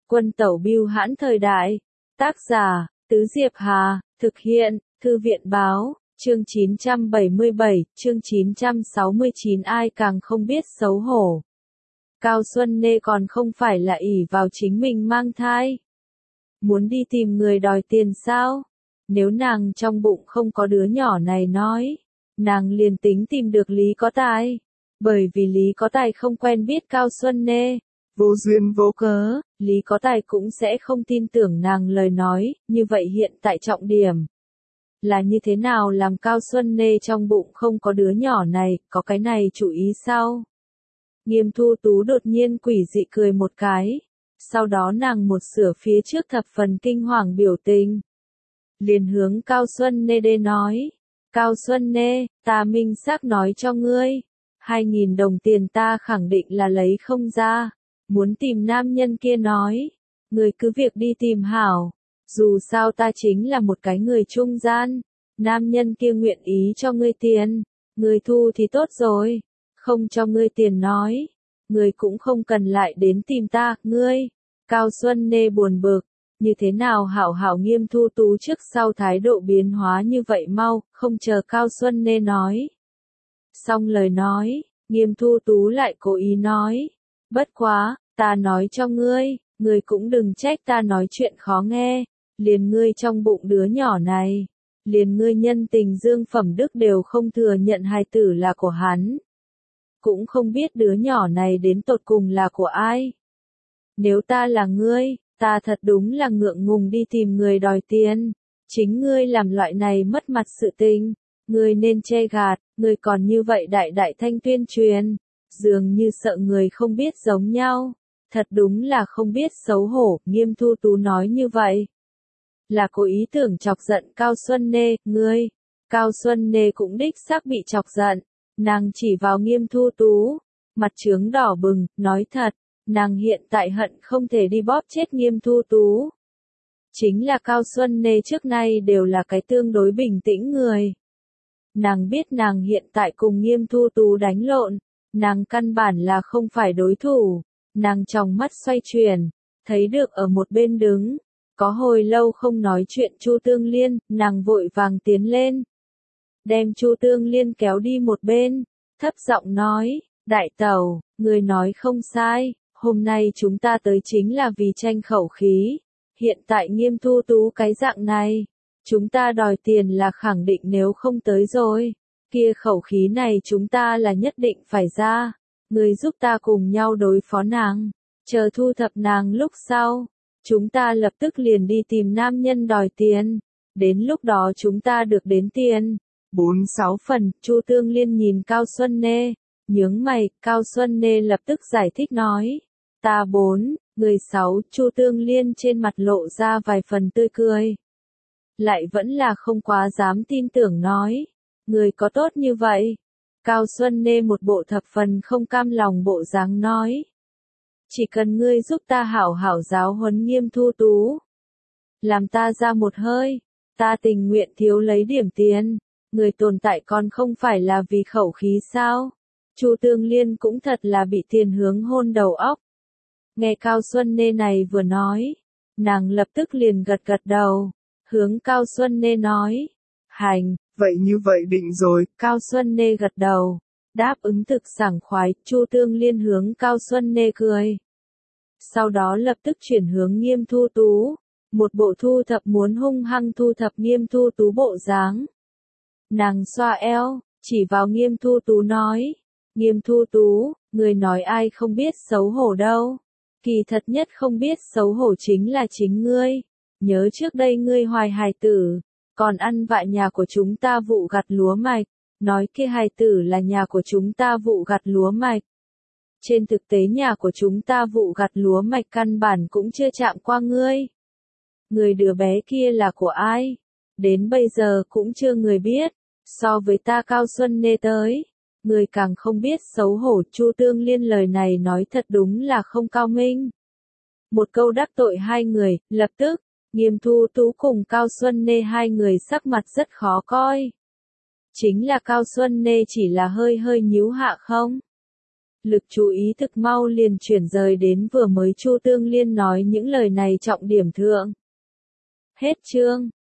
Quân tẩu bưu hãn thời đại. Tác giả, Tứ Diệp Hà, thực hiện, Thư viện báo, chương 977, chương 969 ai càng không biết xấu hổ. Cao Xuân Nê còn không phải là ỷ vào chính mình mang thai. Muốn đi tìm người đòi tiền sao? Nếu nàng trong bụng không có đứa nhỏ này nói, nàng liền tính tìm được Lý Có Tài. Bởi vì Lý Có Tài không quen biết Cao Xuân Nê. Vô duyên vô cớ, Lý Có Tài cũng sẽ không tin tưởng nàng lời nói, như vậy hiện tại trọng điểm là như thế nào làm Cao Xuân Nê trong bụng không có đứa nhỏ này, có cái này chủ ý sao? Nghiêm Thu Tú đột nhiên quỷ dị cười một cái, sau đó nàng một sửa phía trước thập phần kinh hoàng biểu tình. Liền hướng Cao Xuân Nê đê nói, Cao Xuân Nê, ta minh xác nói cho ngươi, 2.000 đồng tiền ta khẳng định là lấy không ra. Muốn tìm nam nhân kia nói, người cứ việc đi tìm hảo, dù sao ta chính là một cái người trung gian, nam nhân kia nguyện ý cho ngươi tiền, ngươi thu thì tốt rồi, không cho ngươi tiền nói, ngươi cũng không cần lại đến tìm ta, ngươi. Cao Xuân Nê buồn bực, như thế nào hảo hảo Nghiêm Thu Tú trước sau thái độ biến hóa như vậy mau, không chờ Cao Xuân Nê nói. Xong lời nói, Nghiêm Thu Tú lại cố ý nói. Bất quá, ta nói cho ngươi, ngươi cũng đừng trách ta nói chuyện khó nghe, liền ngươi trong bụng đứa nhỏ này, liền ngươi nhân tình dương phẩm đức đều không thừa nhận hài tử là của hắn. Cũng không biết đứa nhỏ này đến tột cùng là của ai. Nếu ta là ngươi, ta thật đúng là ngượng ngùng đi tìm người đòi tiền, chính ngươi làm loại này mất mặt sự tình, ngươi nên che gạt, ngươi còn như vậy đại đại thanh tuyên truyền. Dường như sợ người không biết giống nhau, thật đúng là không biết xấu hổ, Nghiêm Thu Tú nói như vậy. Là có ý tưởng chọc giận Cao Xuân Nê, ngươi. Cao Xuân Nê cũng đích xác bị chọc giận, nàng chỉ vào Nghiêm Thu Tú, mặt trướng đỏ bừng, nói thật, nàng hiện tại hận không thể đi bóp chết Nghiêm Thu Tú. Chính là Cao Xuân Nê trước nay đều là cái tương đối bình tĩnh người. Nàng biết nàng hiện tại cùng Nghiêm Thu Tú đánh lộn. Nàng căn bản là không phải đối thủ, nàng trong mắt xoay chuyển, thấy được ở một bên đứng, có hồi lâu không nói chuyện Chu Tương Liên, nàng vội vàng tiến lên. Đem Chu Tương Liên kéo đi một bên, thấp giọng nói, đại tẩu, người nói không sai, hôm nay chúng ta tới chính là vì tranh khẩu khí, hiện tại Nghiêm Thu Tú cái dạng này, chúng ta đòi tiền là khẳng định nếu không tới rồi. Kia khẩu khí này chúng ta là nhất định phải ra, người giúp ta cùng nhau đối phó nàng, chờ thu thập nàng lúc sau, chúng ta lập tức liền đi tìm nam nhân đòi tiền, đến lúc đó chúng ta được đến tiền. 4-6 phần, Chu Tương Liên nhìn Cao Xuân Nê, nhướng mày, Cao Xuân Nê lập tức giải thích nói, ta 4, người 6, Chu Tương Liên trên mặt lộ ra vài phần tươi cười. Lại vẫn là không quá dám tin tưởng nói. Người có tốt như vậy? Cao Xuân Nê một bộ thập phần không cam lòng bộ dáng nói. Chỉ cần ngươi giúp ta hảo hảo giáo huấn Nghiêm Thu Tú. Làm ta ra một hơi, ta tình nguyện thiếu lấy điểm tiền. Người tồn tại còn không phải là vì khẩu khí sao? Chu Tương Liên cũng thật là bị tiền hướng hôn đầu óc. Nghe Cao Xuân Nê này vừa nói, nàng lập tức liền gật gật đầu, hướng Cao Xuân Nê nói. Hành. Vậy như vậy định rồi, Cao Xuân Nê gật đầu, đáp ứng thực sảng khoái, Chu Tương Liên hướng Cao Xuân Nê cười. Sau đó lập tức chuyển hướng Nghiêm Thu Tú, một bộ thu thập muốn hung hăng thu thập Nghiêm Thu Tú bộ dáng. Nàng xoa eo, chỉ vào Nghiêm Thu Tú nói, Nghiêm Thu Tú, người nói ai không biết xấu hổ đâu, kỳ thật nhất không biết xấu hổ chính là chính ngươi, nhớ trước đây ngươi hoài hài tử. Còn ăn vạ nhà của chúng ta vụ gặt lúa mạch, nói kia hài tử là nhà của chúng ta vụ gặt lúa mạch. Trên thực tế nhà của chúng ta vụ gặt lúa mạch căn bản cũng chưa chạm qua ngươi. Người đứa bé kia là của ai? Đến bây giờ cũng chưa người biết, so với ta Cao Xuân Nê tới. Người càng không biết xấu hổ. Chu Tương Liên lời này nói thật đúng là không cao minh. Một câu đắc tội hai người, lập tức. Nghiêm Thu Tú cùng Cao Xuân Nê hai người sắc mặt rất khó coi. Chính là Cao Xuân Nê chỉ là hơi nhíu hạ không. Lực chú ý thực mau liền chuyển rời đến vừa mới Chu Tương Liên nói những lời này trọng điểm thượng. Hết chương.